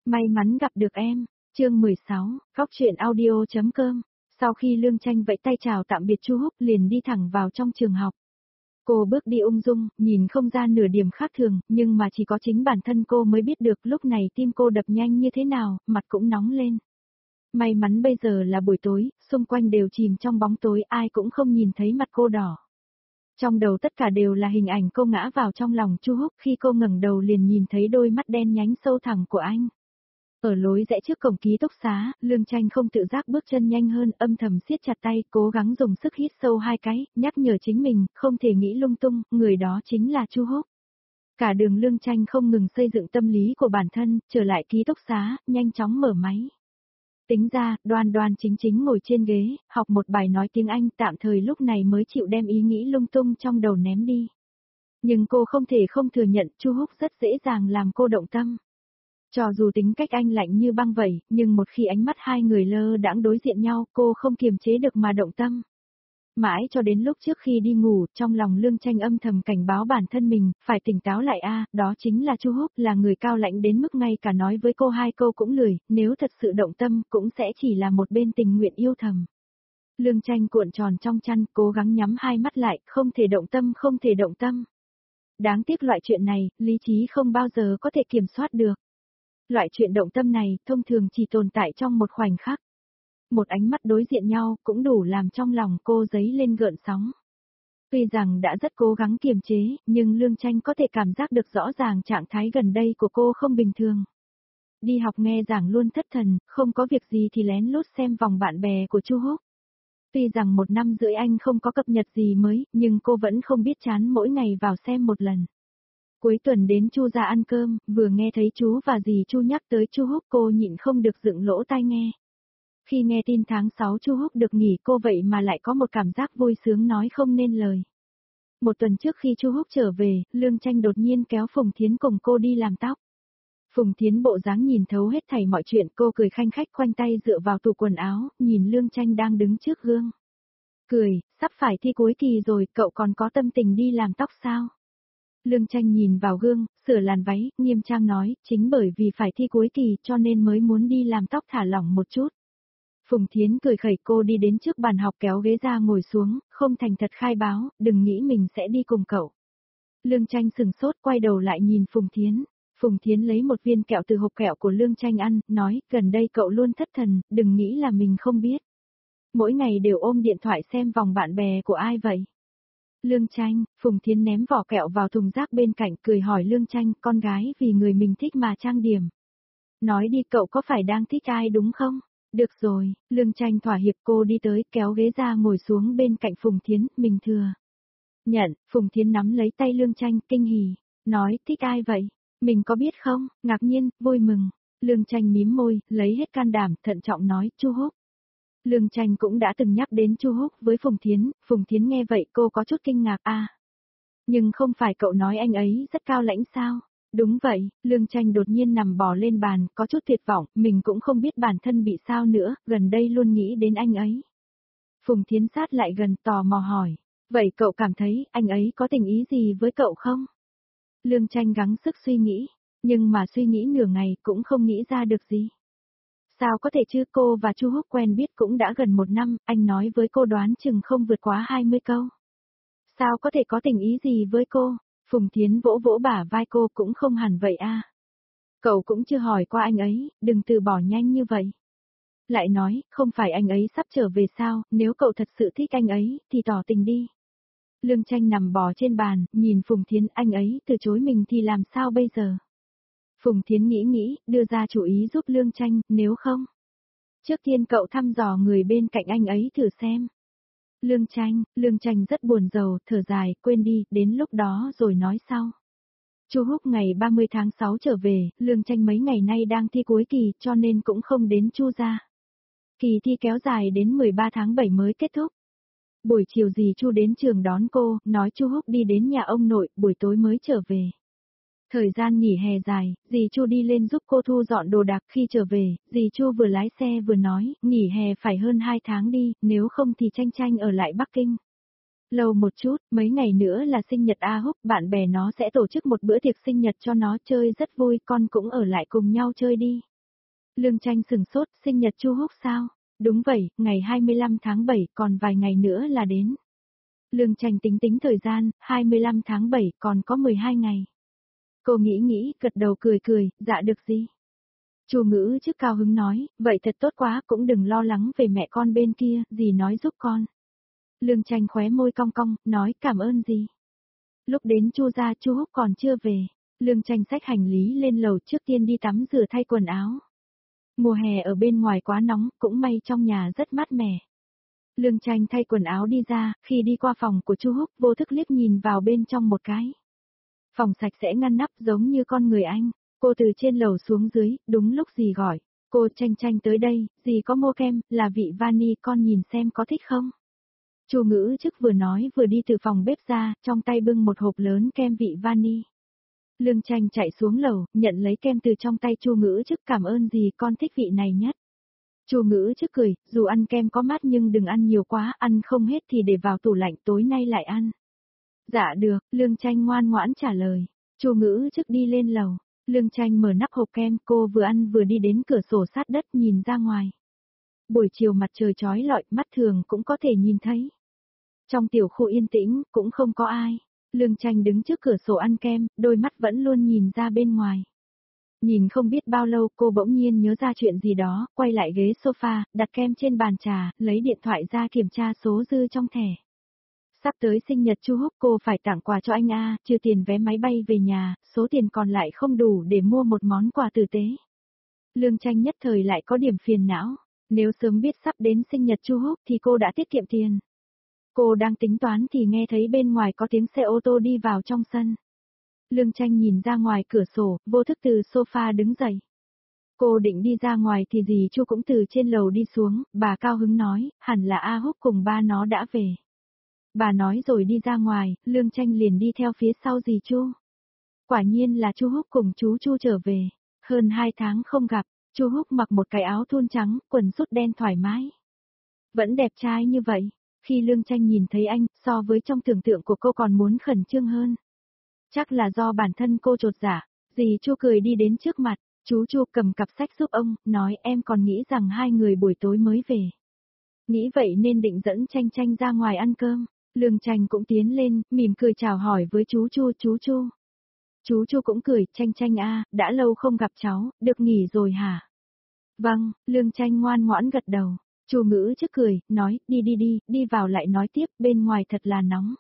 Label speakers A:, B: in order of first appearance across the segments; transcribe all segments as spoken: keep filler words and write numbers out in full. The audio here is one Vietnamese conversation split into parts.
A: May mắn gặp được em. Chương mười sáu, Khóc chuyện audio chấm com. Sau khi Lương Tranh vẫy tay chào tạm biệt Chu Húc liền đi thẳng vào trong trường học. Cô bước đi ung dung, nhìn không ra nửa điểm khác thường, nhưng mà chỉ có chính bản thân cô mới biết được lúc này tim cô đập nhanh như thế nào, mặt cũng nóng lên. May mắn bây giờ là buổi tối, xung quanh đều chìm trong bóng tối, ai cũng không nhìn thấy mặt cô đỏ. Trong đầu tất cả đều là hình ảnh cô ngã vào trong lòng Chu Húc, khi cô ngẩng đầu liền nhìn thấy đôi mắt đen nhánh sâu thẳm của anh. Ở lối rẽ trước cổng ký túc xá, Lương Tranh không tự giác bước chân nhanh hơn, âm thầm siết chặt tay, cố gắng dùng sức hít sâu hai cái, nhắc nhở chính mình, không thể nghĩ lung tung, người đó chính là Chu Húc. Cả đường Lương Tranh không ngừng xây dựng tâm lý của bản thân, trở lại ký túc xá, nhanh chóng mở máy. Tính ra, đoan đoan chính chính ngồi trên ghế, học một bài nói tiếng Anh, tạm thời lúc này mới chịu đem ý nghĩ lung tung trong đầu ném đi. Nhưng cô không thể không thừa nhận, Chu Húc rất dễ dàng làm cô động tâm. Cho dù tính cách anh lạnh như băng vậy, nhưng một khi ánh mắt hai người lơ đãng đối diện nhau, cô không kiềm chế được mà động tâm. Mãi cho đến lúc trước khi đi ngủ, trong lòng Lương Tranh âm thầm cảnh báo bản thân mình, phải tỉnh táo lại a, đó chính là Chu Húc, là người cao lãnh đến mức ngay cả nói với cô hai câu cũng lười, nếu thật sự động tâm cũng sẽ chỉ là một bên tình nguyện yêu thầm. Lương Tranh cuộn tròn trong chăn, cố gắng nhắm hai mắt lại, không thể động tâm, không thể động tâm. Đáng tiếc loại chuyện này, lý trí không bao giờ có thể kiểm soát được. Loại chuyện động tâm này, thông thường chỉ tồn tại trong một khoảnh khắc. Một ánh mắt đối diện nhau, cũng đủ làm trong lòng cô dấy lên gợn sóng. Tuy rằng đã rất cố gắng kiềm chế, nhưng Lương Tranh có thể cảm giác được rõ ràng trạng thái gần đây của cô không bình thường. Đi học nghe giảng luôn thất thần, không có việc gì thì lén lút xem vòng bạn bè của Chu Húc. Tuy rằng một năm rưỡi anh không có cập nhật gì mới, nhưng cô vẫn không biết chán mỗi ngày vào xem một lần. Cuối tuần đến Chu gia ăn cơm, vừa nghe thấy chú và dì Chu nhắc tới Chu Húc, cô nhịn không được dựng lỗ tai nghe. Khi nghe tin tháng sáu Chu Húc được nghỉ, cô vậy mà lại có một cảm giác vui sướng nói không nên lời. Một tuần trước khi Chu Húc trở về, Lương Tranh đột nhiên kéo Phùng Thiến cùng cô đi làm tóc. Phùng Thiến bộ dáng nhìn thấu hết thảy mọi chuyện, cô cười khanh khách khoanh tay dựa vào tủ quần áo, nhìn Lương Tranh đang đứng trước gương. Cười, sắp phải thi cuối kỳ rồi, cậu còn có tâm tình đi làm tóc sao? Lương Tranh nhìn vào gương, sửa làn váy, nghiêm trang nói, chính bởi vì phải thi cuối kỳ cho nên mới muốn đi làm tóc thả lỏng một chút. Phùng Thiến cười khẩy, cô đi đến trước bàn học kéo ghế ra ngồi xuống, không thành thật khai báo, đừng nghĩ mình sẽ đi cùng cậu. Lương Tranh sừng sốt quay đầu lại nhìn Phùng Thiến. Phùng Thiến lấy một viên kẹo từ hộp kẹo của Lương Tranh ăn, nói, gần đây cậu luôn thất thần, đừng nghĩ là mình không biết. Mỗi ngày đều ôm điện thoại xem vòng bạn bè của ai vậy? Lương Tranh, Phùng Thiến ném vỏ kẹo vào thùng rác bên cạnh, cười hỏi Lương Tranh, con gái vì người mình thích mà trang điểm. Nói đi, cậu có phải đang thích ai đúng không? Được rồi, Lương Tranh thỏa hiệp, cô đi tới, kéo ghế ra ngồi xuống bên cạnh Phùng Thiến, mình thừa. Nhận, Phùng Thiến nắm lấy tay Lương Tranh, kinh hỉ, nói, thích ai vậy? Mình có biết không? Ngạc nhiên, vui mừng. Lương Tranh mím môi, lấy hết can đảm, thận trọng nói, Chu Húc. Lương Tranh cũng đã từng nhắc đến Chu Húc với Phùng Thiến, Phùng Thiến nghe vậy cô có chút kinh ngạc, a. À, nhưng không phải cậu nói anh ấy rất cao lãnh sao? Đúng vậy, Lương Tranh đột nhiên nằm bò lên bàn, có chút tuyệt vọng, mình cũng không biết bản thân bị sao nữa, gần đây luôn nghĩ đến anh ấy. Phùng Thiến sát lại gần tò mò hỏi, vậy cậu cảm thấy anh ấy có tình ý gì với cậu không? Lương Tranh gắng sức suy nghĩ, nhưng mà suy nghĩ nửa ngày cũng không nghĩ ra được gì. Sao có thể chứ, cô và Chu Húc quen biết cũng đã gần một năm, anh nói với cô đoán chừng không vượt quá hai mươi câu. Sao có thể có tình ý gì với cô? Phùng Thiến vỗ vỗ bả vai cô, cũng không hẳn vậy a. À. Cậu cũng chưa hỏi qua anh ấy, đừng từ bỏ nhanh như vậy. Lại nói, không phải anh ấy sắp trở về sao, nếu cậu thật sự thích anh ấy, thì tỏ tình đi. Lương Tranh nằm bò trên bàn, nhìn Phùng Thiến, anh ấy từ chối mình thì làm sao bây giờ? Phùng Thiến nghĩ nghĩ, đưa ra chủ ý giúp Lương Tranh, nếu không. Trước tiên cậu thăm dò người bên cạnh anh ấy thử xem. Lương Tranh, Lương Tranh rất buồn rầu, thở dài, quên đi, đến lúc đó rồi nói sau. Chu Húc ngày ba mươi tháng sáu trở về, Lương Tranh mấy ngày nay đang thi cuối kỳ cho nên cũng không đến Chu gia. Kỳ thi kéo dài đến mười ba tháng bảy mới kết thúc. Buổi chiều dì Chu đến trường đón cô, nói Chu Húc đi đến nhà ông nội, buổi tối mới trở về. Thời gian nghỉ hè dài, dì Chu đi lên giúp cô thu dọn đồ đạc, khi trở về, dì Chu vừa lái xe vừa nói, nghỉ hè phải hơn hai tháng đi, nếu không thì Tranh Tranh ở lại Bắc Kinh. Lâu một chút, mấy ngày nữa là sinh nhật A Húc, bạn bè nó sẽ tổ chức một bữa tiệc sinh nhật cho nó, chơi rất vui, con cũng ở lại cùng nhau chơi đi. Lương Tranh sừng sốt, sinh nhật Chu Húc sao? Đúng vậy, ngày hai mươi lăm tháng bảy, còn vài ngày nữa là đến. Lương Tranh tính tính thời gian, hai mươi lăm tháng bảy, còn có mười hai ngày. Cô nghĩ nghĩ, gật đầu cười cười, dạ được gì? Chu Ngữ trước cao hứng nói, vậy thật tốt quá, cũng đừng lo lắng về mẹ con bên kia, dì nói giúp con. Lương Tranh khóe môi cong cong, nói cảm ơn dì. Lúc đến Chu gia Chu Húc còn chưa về, Lương Tranh xách hành lý lên lầu trước tiên đi tắm rửa thay quần áo. Mùa hè ở bên ngoài quá nóng, cũng may trong nhà rất mát mẻ. Lương Tranh thay quần áo đi ra, khi đi qua phòng của Chu Húc vô thức liếc nhìn vào bên trong một cái. Phòng sạch sẽ ngăn nắp giống như con người anh. Cô từ trên lầu xuống dưới, đúng lúc dì gọi. Cô Tranh Tranh tới đây, dì có mua kem, là vị vani, con nhìn xem có thích không? Chu Ngữ trước vừa nói vừa đi từ phòng bếp ra, trong tay bưng một hộp lớn kem vị vani. Lương Tranh chạy xuống lầu, nhận lấy kem từ trong tay Chu Ngữ trước, cảm ơn dì, con thích vị này nhất. Chu Ngữ trước cười, dù ăn kem có mát nhưng đừng ăn nhiều quá, ăn không hết thì để vào tủ lạnh, tối nay lại ăn. Dạ được, Lương Tranh ngoan ngoãn trả lời. Chu Ngữ trước đi lên lầu. Lương Tranh mở nắp hộp kem, cô vừa ăn vừa đi đến cửa sổ sát đất nhìn ra ngoài. Buổi chiều mặt trời chói lọi, mắt thường cũng có thể nhìn thấy. Trong tiểu khu yên tĩnh, cũng không có ai. Lương Tranh đứng trước cửa sổ ăn kem, đôi mắt vẫn luôn nhìn ra bên ngoài. Nhìn không biết bao lâu cô bỗng nhiên nhớ ra chuyện gì đó, quay lại ghế sofa, đặt kem trên bàn trà, lấy điện thoại ra kiểm tra số dư trong thẻ. Sắp tới sinh nhật Chu Húc, cô phải tặng quà cho anh A, trừ tiền vé máy bay về nhà, số tiền còn lại không đủ để mua một món quà tử tế. Lương Tranh nhất thời lại có điểm phiền não, nếu sớm biết sắp đến sinh nhật Chu Húc thì cô đã tiết kiệm tiền. Cô đang tính toán thì nghe thấy bên ngoài có tiếng xe ô tô đi vào trong sân. Lương Tranh nhìn ra ngoài cửa sổ, vô thức từ sofa đứng dậy. Cô định đi ra ngoài thì dì Chu cũng từ trên lầu đi xuống, bà cao hứng nói, hẳn là A Húc cùng ba nó đã về. Bà nói rồi đi ra ngoài, Lương Tranh liền đi theo phía sau dì Chu. Quả nhiên là Chu Húc cùng chú Chu trở về. Hơn hai tháng không gặp, Chu Húc mặc một cái áo thun trắng, quần sút đen thoải mái. Vẫn đẹp trai như vậy. Khi Lương Tranh nhìn thấy anh, so với trong tưởng tượng của cô còn muốn khẩn trương hơn. Chắc là do bản thân cô trột dạ. Dì Chu cười đi đến trước mặt, chú Chu cầm cặp sách giúp ông, nói em còn nghĩ rằng hai người buổi tối mới về. Nghĩ vậy nên định dẫn Tranh Tranh ra ngoài ăn cơm. Lương Tranh cũng tiến lên, mỉm cười chào hỏi với chú Chu, chú Chu. Chú Chu cũng cười, Tranh Tranh a, đã lâu không gặp cháu, được nghỉ rồi hả? Vâng, Lương Tranh ngoan ngoãn gật đầu. Chu Ngữ trước cười, nói, đi đi đi, đi vào lại nói tiếp, bên ngoài thật là nóng.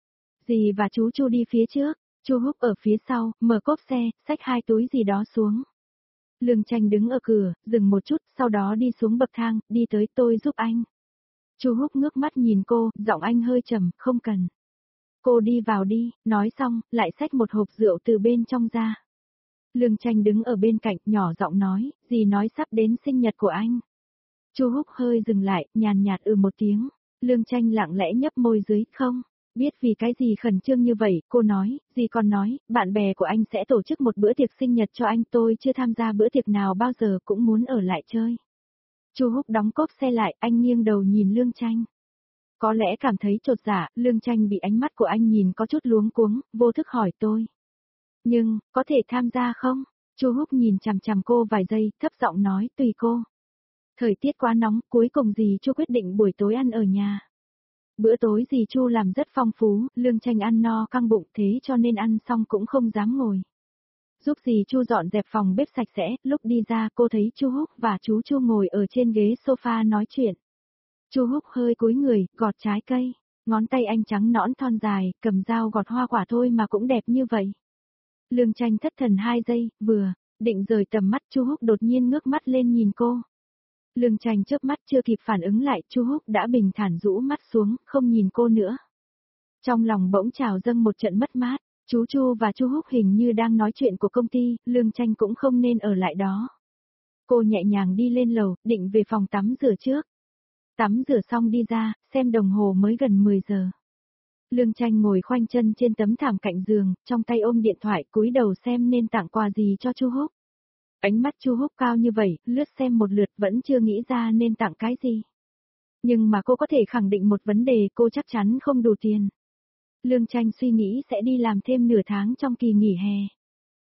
A: Dì và chú Chu đi phía trước, Chu Húc ở phía sau, mở cốp xe, xách hai túi gì đó xuống. Lương Tranh đứng ở cửa, dừng một chút, sau đó đi xuống bậc thang, đi tới, tôi giúp anh. Chu Húc ngước mắt nhìn cô, giọng anh hơi trầm, không cần. Cô đi vào đi, nói xong, lại xách một hộp rượu từ bên trong ra. Lương Tranh đứng ở bên cạnh, nhỏ giọng nói, dì nói sắp đến sinh nhật của anh. Chu Húc hơi dừng lại, nhàn nhạt ừ một tiếng. Lương Tranh lặng lẽ nhấp môi dưới, không, biết vì cái gì khẩn trương như vậy, cô nói, dì còn nói, bạn bè của anh sẽ tổ chức một bữa tiệc sinh nhật cho anh, tôi chưa tham gia bữa tiệc nào bao giờ, cũng muốn ở lại chơi. Chu Húc đóng cốp xe lại, anh nghiêng đầu nhìn Lương Tranh. Có lẽ cảm thấy chột dạ, Lương Tranh bị ánh mắt của anh nhìn có chút luống cuống, vô thức hỏi tôi. Nhưng, có thể tham gia không? Chu Húc nhìn chằm chằm cô vài giây, thấp giọng nói, tùy cô. Thời tiết quá nóng, cuối cùng dì Chu quyết định buổi tối ăn ở nhà. Bữa tối dì Chu làm rất phong phú, Lương Tranh ăn no căng bụng, thế cho nên ăn xong cũng không dám ngồi. Giúp dì Chu dọn dẹp phòng bếp sạch sẽ, lúc đi ra cô thấy Chu Húc và chú Chu ngồi ở trên ghế sofa nói chuyện. Chu Húc hơi cúi người, gọt trái cây, ngón tay anh trắng nõn thon dài, cầm dao gọt hoa quả thôi mà cũng đẹp như vậy. Lương Tranh thất thần hai giây, vừa định rời tầm mắt, Chu Húc đột nhiên ngước mắt lên nhìn cô. Lương Tranh chớp mắt chưa kịp phản ứng lại, Chu Húc đã bình thản rũ mắt xuống, không nhìn cô nữa. Trong lòng bỗng trào dâng một trận mất mát, chú Chu và Chu Húc hình như đang nói chuyện của công ty, Lương Tranh cũng không nên ở lại đó. Cô nhẹ nhàng đi lên lầu, định về phòng tắm rửa trước. Tắm rửa xong đi ra, xem đồng hồ mới gần mười giờ. Lương Tranh ngồi khoanh chân trên tấm thảm cạnh giường, trong tay ôm điện thoại, cúi đầu xem nên tặng quà gì cho Chu Húc. Ánh mắt Chu Húc cao như vậy, lướt xem một lượt vẫn chưa nghĩ ra nên tặng cái gì. Nhưng mà cô có thể khẳng định một vấn đề, cô chắc chắn không đủ tiền. Lương Tranh suy nghĩ sẽ đi làm thêm nửa tháng trong kỳ nghỉ hè.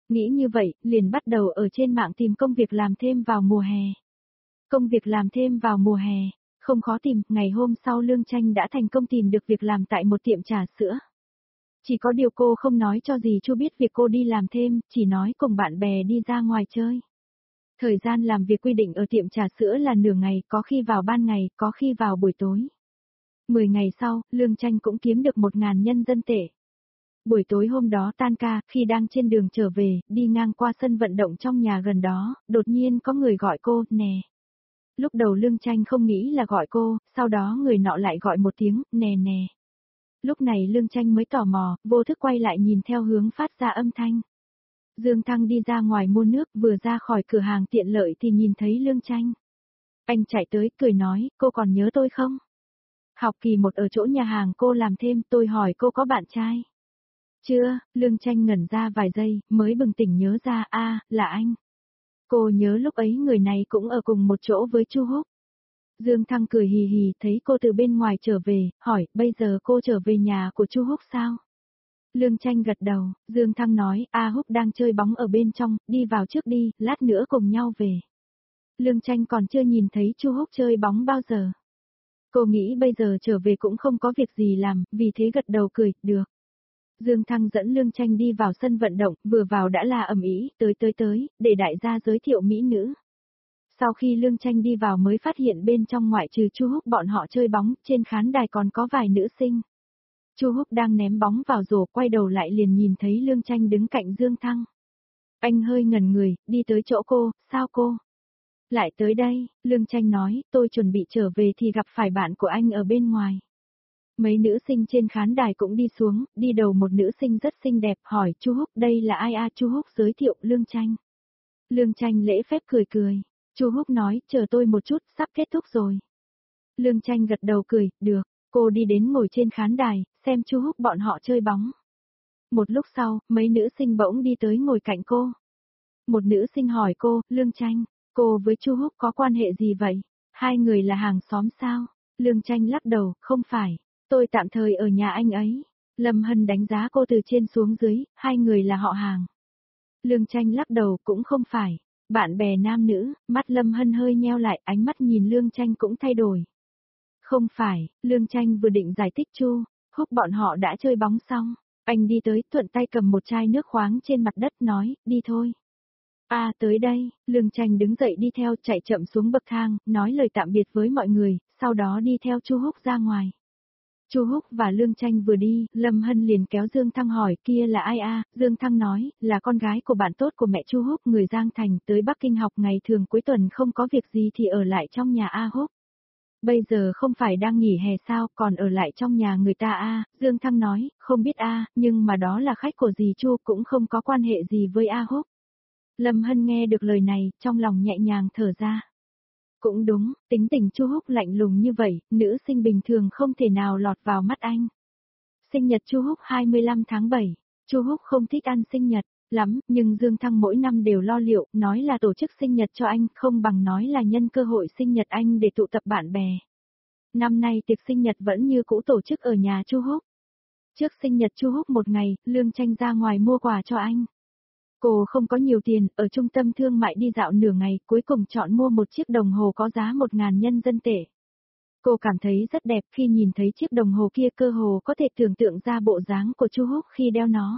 A: Nghĩ như vậy, liền bắt đầu ở trên mạng tìm công việc làm thêm vào mùa hè. Công việc làm thêm vào mùa hè, không khó tìm, ngày hôm sau Lương Tranh đã thành công tìm được việc làm tại một tiệm trà sữa. Chỉ có điều cô không nói cho dì Chu biết việc cô đi làm thêm, chỉ nói cùng bạn bè đi ra ngoài chơi. Thời gian làm việc quy định ở tiệm trà sữa là nửa ngày, có khi vào ban ngày, có khi vào buổi tối. Mười ngày sau, Lương Tranh cũng kiếm được một ngàn nhân dân tệ. Buổi tối hôm đó tan ca, khi đang trên đường trở về, đi ngang qua sân vận động trong nhà gần đó, đột nhiên có người gọi cô, nè. Lúc đầu Lương Tranh không nghĩ là gọi cô, sau đó người nọ lại gọi một tiếng, nè nè. Lúc này Lương Tranh mới tò mò, vô thức quay lại nhìn theo hướng phát ra âm thanh. Dương Thăng đi ra ngoài mua nước, vừa ra khỏi cửa hàng tiện lợi thì nhìn thấy Lương Tranh. Anh chạy tới, cười nói, cô còn nhớ tôi không? Học kỳ một ở chỗ nhà hàng cô làm thêm, tôi hỏi cô có bạn trai. Chưa, Lương Tranh ngẩn ra vài giây, mới bừng tỉnh nhớ ra, a, là anh. Cô nhớ lúc ấy người này cũng ở cùng một chỗ với Chu Húc. Dương Thăng cười hì hì, thấy cô từ bên ngoài trở về, hỏi, bây giờ cô trở về nhà của Chu Húc sao? Lương Tranh gật đầu, Dương Thăng nói, A Húc đang chơi bóng ở bên trong, đi vào trước đi, lát nữa cùng nhau về. Lương Tranh còn chưa nhìn thấy Chu Húc chơi bóng bao giờ. Cô nghĩ bây giờ trở về cũng không có việc gì làm, vì thế gật đầu cười, được. Dương Thăng dẫn Lương Tranh đi vào sân vận động, vừa vào đã là ầm ĩ, tới tới tới, để đại gia giới thiệu mỹ nữ. Sau khi Lương Tranh đi vào mới phát hiện bên trong ngoại trừ Chu Húc bọn họ chơi bóng, trên khán đài còn có vài nữ sinh. Chu Húc đang ném bóng vào rổ, quay đầu lại liền nhìn thấy Lương Tranh đứng cạnh Dương Thăng. Anh hơi ngẩn người, đi tới chỗ cô, sao cô? Lại tới đây, Lương Tranh nói, tôi chuẩn bị trở về thì gặp phải bạn của anh ở bên ngoài. Mấy nữ sinh trên khán đài cũng đi xuống, đi đầu một nữ sinh rất xinh đẹp, hỏi Chu Húc đây là ai a? Chu Húc giới thiệu Lương Tranh. Lương Tranh lễ phép cười cười. Chu Húc nói, chờ tôi một chút, sắp kết thúc rồi. Lương Tranh gật đầu cười, được. Cô đi đến ngồi trên khán đài, xem Chu Húc bọn họ chơi bóng. Một lúc sau, mấy nữ sinh bỗng đi tới ngồi cạnh cô. Một nữ sinh hỏi cô, Lương Tranh, cô với Chu Húc có quan hệ gì vậy? Hai người là hàng xóm sao? Lương Tranh lắc đầu, không phải. Tôi tạm thời ở nhà anh ấy. Lâm Hân đánh giá cô từ trên xuống dưới, hai người là họ hàng. Lương Tranh lắc đầu, cũng không phải. Bạn bè nam nữ, mắt Lâm Hân hơi nheo lại, ánh mắt nhìn Lương Tranh cũng thay đổi. Không phải, Lương Tranh vừa định giải thích Chu Húc bọn họ đã chơi bóng xong. Anh đi tới, thuận tay cầm một chai nước khoáng trên mặt đất nói, đi thôi. À tới đây, Lương Tranh đứng dậy đi theo, chạy chậm xuống bậc thang, nói lời tạm biệt với mọi người, sau đó đi theo Chu Húc ra ngoài. Chu Húc và Lương Tranh vừa đi, Lâm Hân liền kéo Dương Thăng hỏi, kia là ai a? Dương Thăng nói, là con gái của bạn tốt của mẹ Chu Húc, người Giang Thành, tới Bắc Kinh học, ngày thường cuối tuần không có việc gì thì ở lại trong nhà A Húc. Bây giờ không phải đang nghỉ hè sao, còn ở lại trong nhà người ta a? Dương Thăng nói, không biết a, nhưng mà đó là khách của dì Chu, cũng không có quan hệ gì với A Húc. Lâm Hân nghe được lời này, trong lòng nhẹ nhàng thở ra. Cũng đúng, tính tình Chu Húc lạnh lùng như vậy, nữ sinh bình thường không thể nào lọt vào mắt anh. Sinh nhật Chu Húc hai mươi lăm tháng bảy, Chu Húc không thích ăn sinh nhật lắm, nhưng Dương Thăng mỗi năm đều lo liệu, nói là tổ chức sinh nhật cho anh, không bằng nói là nhân cơ hội sinh nhật anh để tụ tập bạn bè. Năm nay tiệc sinh nhật vẫn như cũ tổ chức ở nhà Chu Húc. Trước sinh nhật Chu Húc một ngày, Lương Tranh ra ngoài mua quà cho anh. Cô không có nhiều tiền, ở trung tâm thương mại đi dạo nửa ngày, cuối cùng chọn mua một chiếc đồng hồ có giá một ngàn nhân dân tệ. Cô cảm thấy rất đẹp khi nhìn thấy chiếc đồng hồ kia, cơ hồ có thể tưởng tượng ra bộ dáng của Chu Húc khi đeo nó.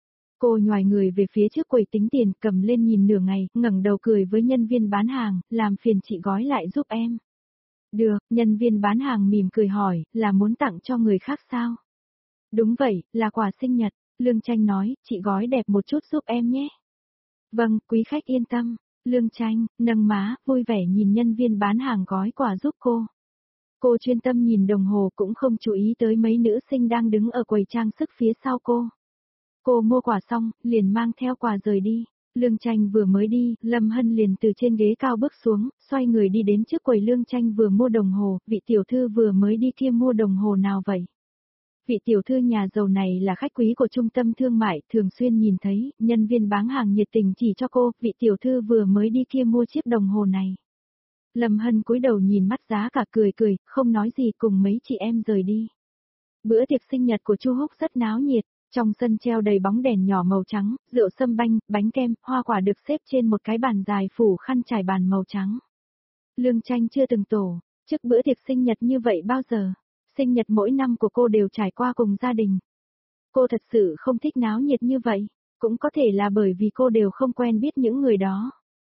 A: Cô nhoài người về phía trước quầy tính tiền, cầm lên nhìn nửa ngày, ngẩng đầu cười với nhân viên bán hàng, làm phiền chị gói lại giúp em. Được, nhân viên bán hàng mỉm cười hỏi, là muốn tặng cho người khác sao? Đúng vậy, là quà sinh nhật. Lương Tranh nói, chị gói đẹp một chút giúp em nhé. Vâng, quý khách yên tâm. Lương Tranh, nâng má, vui vẻ nhìn nhân viên bán hàng gói quà giúp cô. Cô chuyên tâm nhìn đồng hồ cũng không chú ý tới mấy nữ sinh đang đứng ở quầy trang sức phía sau cô. Cô mua quà xong, liền mang theo quà rời đi. Lương Tranh vừa mới đi, Lâm Hân liền từ trên ghế cao bước xuống, xoay người đi đến trước quầy. Lương Tranh vừa mua đồng hồ, vị tiểu thư vừa mới đi kia mua đồng hồ nào vậy? Vị tiểu thư nhà giàu này là khách quý của trung tâm thương mại, thường xuyên nhìn thấy, nhân viên bán hàng nhiệt tình chỉ cho cô, vị tiểu thư vừa mới đi kia mua chiếc đồng hồ này. Lâm Hân cúi đầu nhìn mắt giá cả, cười cười, không nói gì, cùng mấy chị em rời đi. Bữa tiệc sinh nhật của Chu Húc rất náo nhiệt, Trong sân treo đầy bóng đèn nhỏ màu trắng, rượu sâm banh, bánh kem, hoa quả được xếp trên một cái bàn dài phủ khăn trải bàn màu trắng. Lương Tranh chưa từng tổ chức bữa tiệc sinh nhật như vậy bao giờ. Sinh nhật mỗi năm của cô đều trải qua cùng gia đình. Cô thật sự không thích náo nhiệt như vậy, cũng có thể là bởi vì cô đều không quen biết những người đó.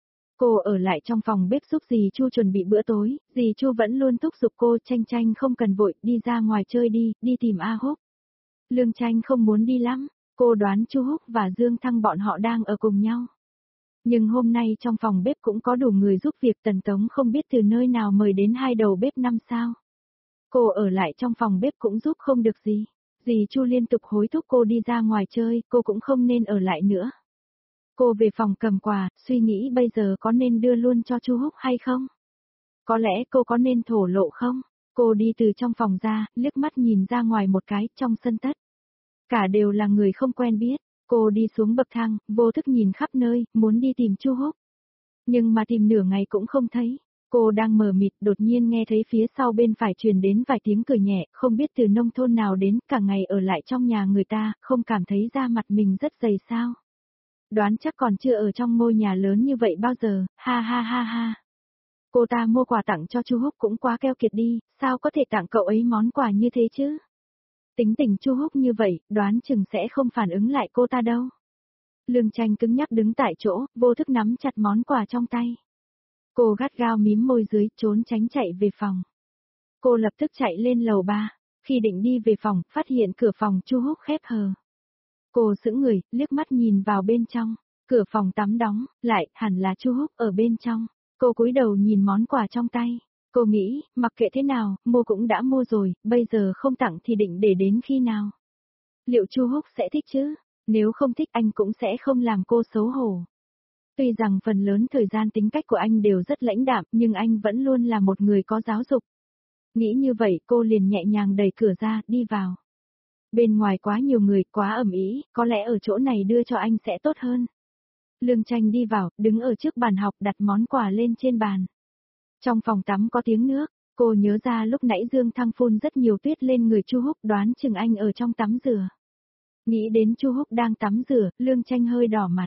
A: Cô ở lại trong phòng bếp giúp dì Chu chuẩn bị bữa tối, dì Chu vẫn luôn thúc giục cô Tranh Tranh không cần vội, đi ra ngoài chơi đi, đi tìm A Húc. Lương Tranh không muốn đi lắm, cô đoán Chu Húc và Dương Thăng bọn họ đang ở cùng nhau. Nhưng hôm nay trong phòng bếp cũng có đủ người giúp việc, Tần Tống không biết từ nơi nào mời đến hai đầu bếp năm sao. Cô ở lại trong phòng bếp cũng giúp không được gì. Dì Chu liên tục hối thúc cô đi ra ngoài chơi, cô cũng không nên ở lại nữa. Cô về phòng cầm quà, suy nghĩ bây giờ có nên đưa luôn cho Chu Húc hay không? Có lẽ cô có nên thổ lộ không? Cô đi từ trong phòng ra, liếc mắt nhìn ra ngoài một cái, trong sân tất. Cả đều là người không quen biết. Cô đi xuống bậc thang, vô thức nhìn khắp nơi, muốn đi tìm Chu Húc. Nhưng mà tìm nửa ngày cũng không thấy. Cô đang mờ mịt, đột nhiên nghe thấy phía sau bên phải truyền đến vài tiếng cười nhẹ, không biết từ nông thôn nào đến, cả ngày ở lại trong nhà người ta, không cảm thấy da mặt mình rất dày sao. Đoán chắc còn chưa ở trong ngôi nhà lớn như vậy bao giờ, ha ha ha ha. Cô ta mua quà tặng cho Chu Húc cũng quá keo kiệt đi, sao có thể tặng cậu ấy món quà như thế chứ? Tính tình Chu Húc như vậy, đoán chừng sẽ không phản ứng lại cô ta đâu. Lương Tranh cứng nhắc đứng tại chỗ, vô thức nắm chặt món quà trong tay. Cô gắt gao mím môi dưới, trốn tránh chạy về phòng. Cô lập tức chạy lên lầu ba, khi định đi về phòng, phát hiện cửa phòng Chu Húc khép hờ. Cô sững người, liếc mắt nhìn vào bên trong, cửa phòng tắm đóng, lại, hẳn là Chu Húc ở bên trong. Cô cúi đầu nhìn món quà trong tay. Cô nghĩ, mặc kệ thế nào, mua cũng đã mua rồi, bây giờ không tặng thì định để đến khi nào? Liệu Chu Húc sẽ thích chứ? Nếu không thích anh cũng sẽ không làm cô xấu hổ. Tuy rằng phần lớn thời gian tính cách của anh đều rất lãnh đạm, nhưng anh vẫn luôn là một người có giáo dục. Nghĩ như vậy, cô liền nhẹ nhàng đẩy cửa ra, đi vào. Bên ngoài quá nhiều người, quá ầm ĩ, có lẽ ở chỗ này đưa cho anh sẽ tốt hơn. Lương Tranh đi vào, đứng ở trước bàn học đặt món quà lên trên bàn. Trong phòng tắm có tiếng nước, cô nhớ ra lúc nãy Dương Thăng phun rất nhiều tuyết lên người Chu Húc, đoán chừng anh ở trong tắm rửa. Nghĩ đến Chu Húc đang tắm rửa, Lương Tranh hơi đỏ mặt.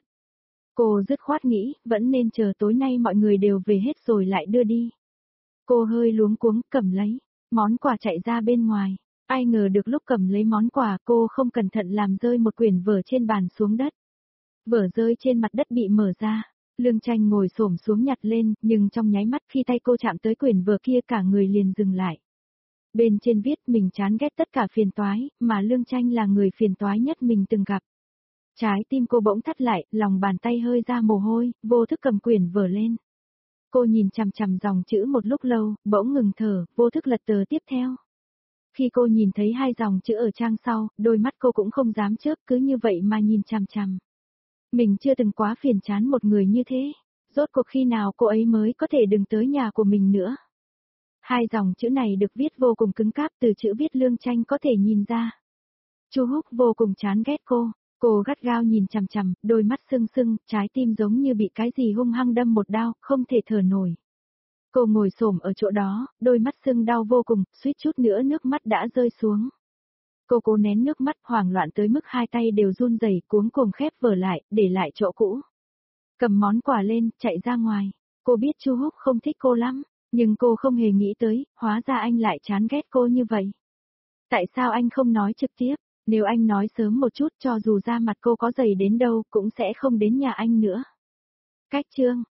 A: Cô dứt khoát nghĩ, vẫn nên chờ tối nay mọi người đều về hết rồi lại đưa đi. Cô hơi luống cuống, cầm lấy món quà chạy ra bên ngoài. Ai ngờ được lúc cầm lấy món quà cô không cẩn thận làm rơi một quyển vở trên bàn xuống đất. Vở rơi trên mặt đất bị mở ra. Lương Tranh ngồi xổm xuống nhặt lên, nhưng trong nháy mắt khi tay cô chạm tới quyển vở kia cả người liền dừng lại. Bên trên viết mình chán ghét tất cả phiền toái, mà Lương Tranh là người phiền toái nhất mình từng gặp. Trái tim cô bỗng thắt lại, lòng bàn tay hơi ra mồ hôi, vô thức cầm quyển vở lên. Cô nhìn chằm chằm dòng chữ một lúc lâu, bỗng ngừng thở, vô thức lật tờ tiếp theo. Khi cô nhìn thấy hai dòng chữ ở trang sau, đôi mắt cô cũng không dám chớp, cứ như vậy mà nhìn chằm chằm. Mình chưa từng quá phiền chán một người như thế. Rốt cuộc khi nào cô ấy mới có thể đừng tới nhà của mình nữa. Hai dòng chữ này được viết vô cùng cứng cáp, từ chữ viết Lương Tranh có thể nhìn ra. Chu Húc vô cùng chán ghét cô. Cô gắt gao nhìn chằm chằm, đôi mắt sưng sưng, trái tim giống như bị cái gì hung hăng đâm một đao, không thể thở nổi. Cô ngồi xổm ở chỗ đó, đôi mắt sưng đau vô cùng, suýt chút nữa nước mắt đã rơi xuống. Cô cố nén nước mắt, hoảng loạn tới mức hai tay đều run rẩy, cuống cuồng khép vở lại, để lại chỗ cũ. Cầm món quà lên, chạy ra ngoài. Cô biết Chu Húc không thích cô lắm, nhưng cô không hề nghĩ tới, hóa ra anh lại chán ghét cô như vậy. Tại sao anh không nói trực tiếp? Nếu anh nói sớm một chút, cho dù da mặt cô có dày đến đâu cũng sẽ không đến nhà anh nữa. Cách chương